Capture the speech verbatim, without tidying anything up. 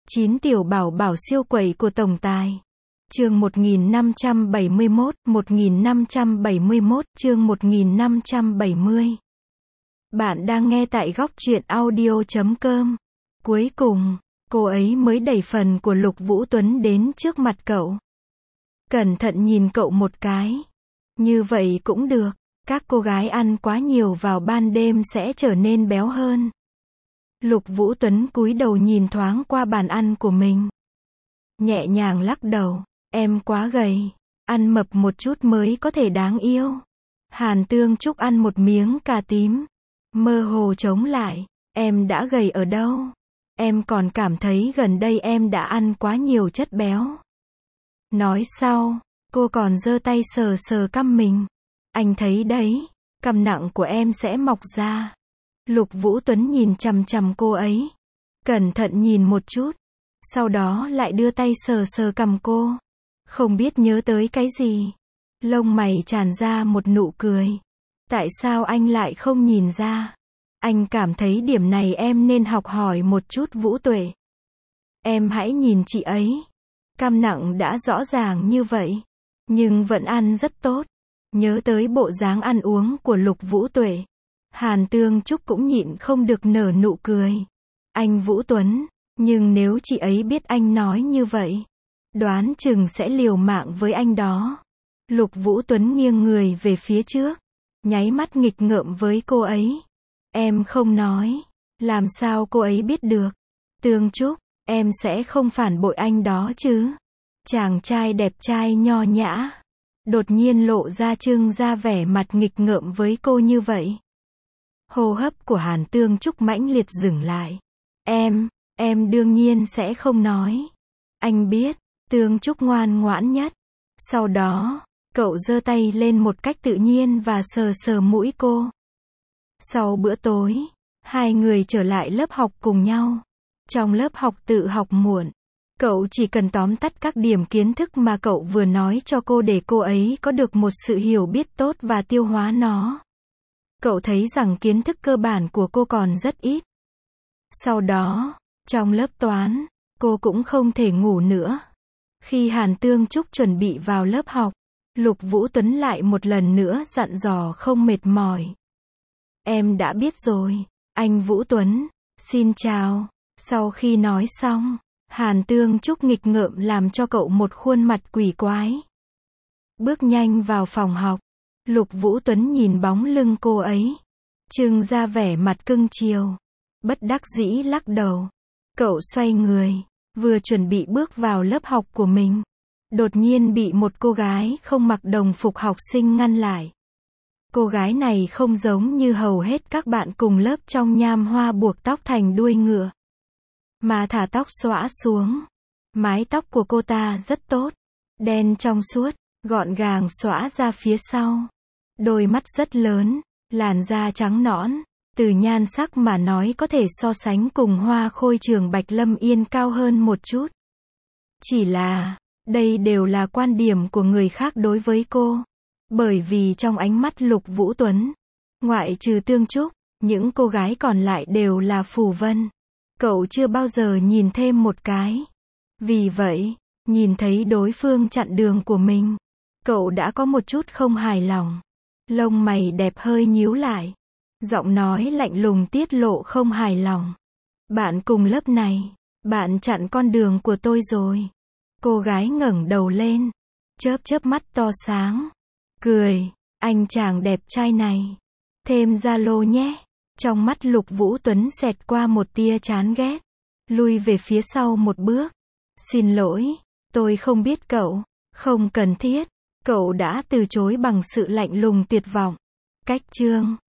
chín tiểu bảo bảo siêu quẩy của tổng tài. Chương một nghìn năm trăm bảy mươi mốt, một nghìn năm trăm bảy mươi mốt, chương một nghìn năm trăm bảy mươi. Bạn đang nghe tại góc truyện audio chấm com. Cuối cùng, cô ấy mới đẩy phần của Lục Vũ Tuấn đến trước mặt cậu. Cẩn thận nhìn cậu một cái. Như vậy cũng được, các cô gái ăn quá nhiều vào ban đêm sẽ trở nên béo hơn. Lục Vũ Tuấn cúi đầu nhìn thoáng qua bàn ăn của mình. Nhẹ nhàng lắc đầu, em quá gầy, ăn mập một chút mới có thể đáng yêu. Hàn Tương Trúc ăn một miếng cà tím, mơ hồ chống lại, em đã gầy ở đâu? Em còn cảm thấy gần đây em đã ăn quá nhiều chất béo. Nói sau, cô còn giơ tay sờ sờ cằm mình. Anh thấy đấy, cằm nặng của em sẽ mọc ra. Lục Vũ Tuấn nhìn chằm chằm cô ấy, cẩn thận nhìn một chút, sau đó lại đưa tay sờ sờ cằm cô. Không biết nhớ tới cái gì, lông mày tràn ra một nụ cười. Tại sao anh lại không nhìn ra? Anh cảm thấy điểm này em nên học hỏi một chút Vũ Tuệ. Em hãy nhìn chị ấy, cằm nặng đã rõ ràng như vậy, nhưng vẫn ăn rất tốt. Nhớ tới bộ dáng ăn uống của Lục Vũ Tuệ, Hàn Tương Trúc cũng nhịn không được nở nụ cười. Anh Vũ Tuấn, nhưng nếu chị ấy biết anh nói như vậy, đoán chừng sẽ liều mạng với anh đó. Lục Vũ Tuấn nghiêng người về phía trước, nháy mắt nghịch ngợm với cô ấy. Em không nói, làm sao cô ấy biết được? Tương Trúc, em sẽ không phản bội anh đó chứ? Chàng trai đẹp trai nho nhã, đột nhiên lộ ra trưng ra vẻ mặt nghịch ngợm với cô như vậy. Hô hấp của Hàn Tương Trúc mãnh liệt dừng lại. Em, em đương nhiên sẽ không nói. Anh biết, Tương Trúc ngoan ngoãn nhất. Sau đó, cậu giơ tay lên một cách tự nhiên và sờ sờ mũi cô. Sau bữa tối, hai người trở lại lớp học cùng nhau. Trong lớp học tự học muộn, cậu chỉ cần tóm tắt các điểm kiến thức mà cậu vừa nói cho cô để cô ấy có được một sự hiểu biết tốt và tiêu hóa nó. Cậu thấy rằng kiến thức cơ bản của cô còn rất ít. Sau đó, trong lớp toán, cô cũng không thể ngủ nữa. Khi Hàn Tương Trúc chuẩn bị vào lớp học, Lục Vũ Tuấn lại một lần nữa dặn dò không mệt mỏi. Em đã biết rồi, anh Vũ Tuấn, xin chào. Sau khi nói xong, Hàn Tương Trúc nghịch ngợm làm cho cậu một khuôn mặt quỷ quái. Bước nhanh vào phòng học, Lục Vũ Tuấn nhìn bóng lưng cô ấy, trưng ra vẻ mặt cưng chiều, bất đắc dĩ lắc đầu. Cậu xoay người, vừa chuẩn bị bước vào lớp học của mình, đột nhiên bị một cô gái không mặc đồng phục học sinh ngăn lại. Cô gái này không giống như hầu hết các bạn cùng lớp trong nham hoa buộc tóc thành đuôi ngựa, mà thả tóc xõa xuống. Mái tóc của cô ta rất tốt, đen trong suốt, gọn gàng xõa ra phía sau. Đôi mắt rất lớn, làn da trắng nõn, từ nhan sắc mà nói có thể so sánh cùng Hoa Khôi Trường Bạch Lâm Yên cao hơn một chút. Chỉ là, đây đều là quan điểm của người khác đối với cô. Bởi vì trong ánh mắt Lục Vũ Tuấn, ngoại trừ Tương Trúc, những cô gái còn lại đều là phù vân. Cậu chưa bao giờ nhìn thêm một cái. Vì vậy, nhìn thấy đối phương chặn đường của mình, cậu đã có một chút không hài lòng. Lông mày đẹp hơi nhíu lại, giọng nói lạnh lùng tiết lộ không hài lòng. Bạn cùng lớp này, bạn chặn con đường của tôi rồi. Cô gái ngẩng đầu lên, chớp chớp mắt to sáng, cười, anh chàng đẹp trai này, thêm Zalo nhé. Trong mắt Lục Vũ Tuấn xẹt qua một tia chán ghét, lui về phía sau một bước. Xin lỗi, tôi không biết cậu, không cần thiết. Cậu đã từ chối bằng sự lạnh lùng tuyệt vọng. Cách chương